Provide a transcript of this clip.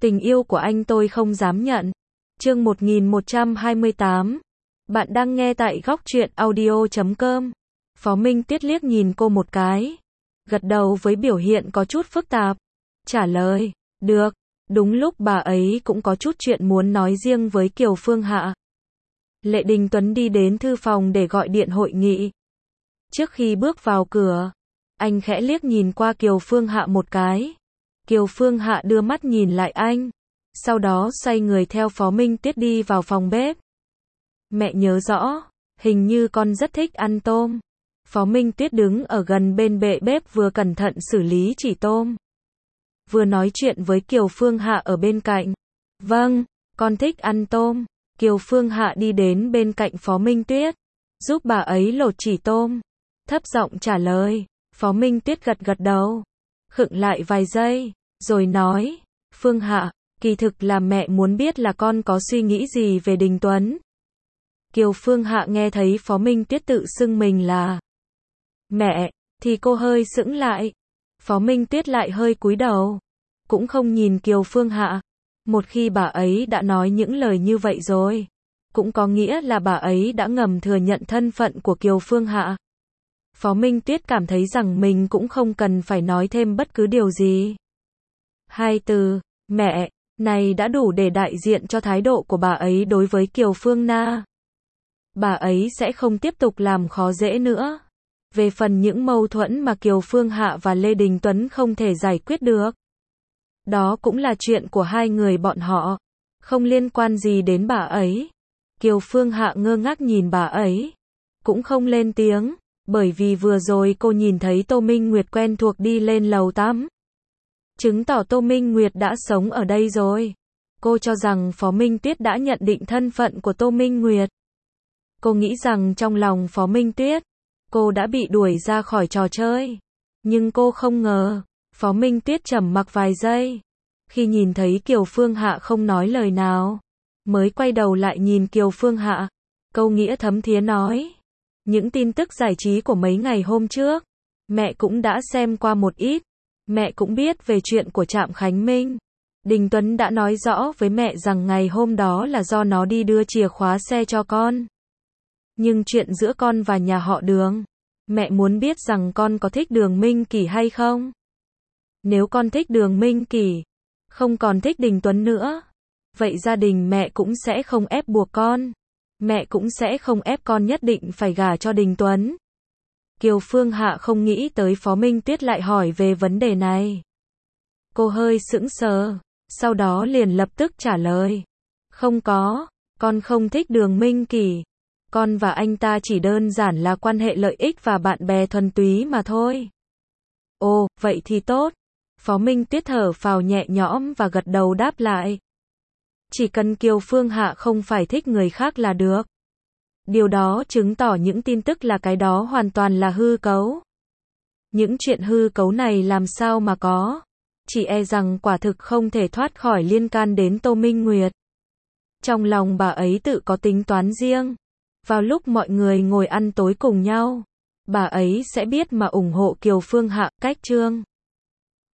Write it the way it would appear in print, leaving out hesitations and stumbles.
Tình yêu của anh tôi không dám nhận. Chương 1128. Bạn đang nghe tại góc truyện audio.com. Phó Minh Tuyết liếc nhìn cô một cái, gật đầu với biểu hiện có chút phức tạp, trả lời, được. Đúng lúc bà ấy cũng có chút chuyện muốn nói riêng với Kiều Phương Hạ. Lệ Đình Tuấn đi đến thư phòng để gọi điện hội nghị. Trước khi bước vào cửa, anh khẽ liếc nhìn qua Kiều Phương Hạ một cái. Kiều Phương Hạ đưa mắt nhìn lại anh, sau đó xoay người theo Phó Minh Tuyết đi vào phòng bếp. Mẹ nhớ rõ, hình như con rất thích ăn tôm. Phó Minh Tuyết đứng ở gần bên bệ bếp vừa cẩn thận xử lý chỉ tôm, vừa nói chuyện với Kiều Phương Hạ ở bên cạnh. Vâng, con thích ăn tôm. Kiều Phương Hạ đi đến bên cạnh Phó Minh Tuyết, giúp bà ấy lột chỉ tôm, thấp giọng trả lời. Phó Minh Tuyết gật gật đầu, khựng lại vài giây, rồi nói, Phương Hạ, kỳ thực là mẹ muốn biết là con có suy nghĩ gì về Đình Tuấn. Kiều Phương Hạ nghe thấy Phó Minh Tuyết tự xưng mình là mẹ, thì cô hơi sững lại. Phó Minh Tuyết lại hơi cúi đầu, cũng không nhìn Kiều Phương Hạ. Một khi bà ấy đã nói những lời như vậy rồi, cũng có nghĩa là bà ấy đã ngầm thừa nhận thân phận của Kiều Phương Hạ. Phó Minh Tuyết cảm thấy rằng mình cũng không cần phải nói thêm bất cứ điều gì. Hai từ, mẹ, này đã đủ để đại diện cho thái độ của bà ấy đối với Kiều Phương Na. Bà ấy sẽ không tiếp tục làm khó dễ nữa. Về phần những mâu thuẫn mà Kiều Phương Hạ và Lê Đình Tuấn không thể giải quyết được, đó cũng là chuyện của hai người bọn họ, không liên quan gì đến bà ấy. Kiều Phương Hạ ngơ ngác nhìn bà ấy, cũng không lên tiếng, bởi vì vừa rồi cô nhìn thấy Tô Minh Nguyệt quen thuộc đi lên lầu tắm, chứng tỏ Tô Minh Nguyệt đã sống ở đây rồi. Cô cho rằng Phó Minh Tuyết đã nhận định thân phận của Tô Minh Nguyệt. Cô nghĩ rằng trong lòng Phó Minh Tuyết, cô đã bị đuổi ra khỏi trò chơi. Nhưng cô không ngờ, Phó Minh Tuyết trầm mặc vài giây. Khi nhìn thấy Kiều Phương Hạ không nói lời nào, mới quay đầu lại nhìn Kiều Phương Hạ. Câu nghĩa thấm thía nói, những tin tức giải trí của mấy ngày hôm trước, mẹ cũng đã xem qua một ít. Mẹ cũng biết về chuyện của Trạm Khánh Minh. Đình Tuấn đã nói rõ với mẹ rằng ngày hôm đó là do nó đi đưa chìa khóa xe cho con. Nhưng chuyện giữa con và nhà họ Đường, mẹ muốn biết rằng con có thích Đường Minh Kỳ hay không? Nếu con thích Đường Minh Kỳ, không còn thích Đình Tuấn nữa, vậy gia đình mẹ cũng sẽ không ép buộc con. Mẹ cũng sẽ không ép con nhất định phải gả cho Đình Tuấn. Kiều Phương Hạ không nghĩ tới Phó Minh Tuyết lại hỏi về vấn đề này. Cô hơi sững sờ, sau đó liền lập tức trả lời. Không có, con không thích Đường Minh Kỳ. Con và anh ta chỉ đơn giản là quan hệ lợi ích và bạn bè thuần túy mà thôi. Ồ, vậy thì tốt. Phó Minh Tuyết thở phào nhẹ nhõm và gật đầu đáp lại. Chỉ cần Kiều Phương Hạ không phải thích người khác là được. Điều đó chứng tỏ những tin tức là cái đó hoàn toàn là hư cấu. Những chuyện hư cấu này làm sao mà có. Chỉ e rằng quả thực không thể thoát khỏi liên can đến Tô Minh Nguyệt. Trong lòng bà ấy tự có tính toán riêng. Vào lúc mọi người ngồi ăn tối cùng nhau, bà ấy sẽ biết mà ủng hộ Kiều Phương Hạ. Cách chương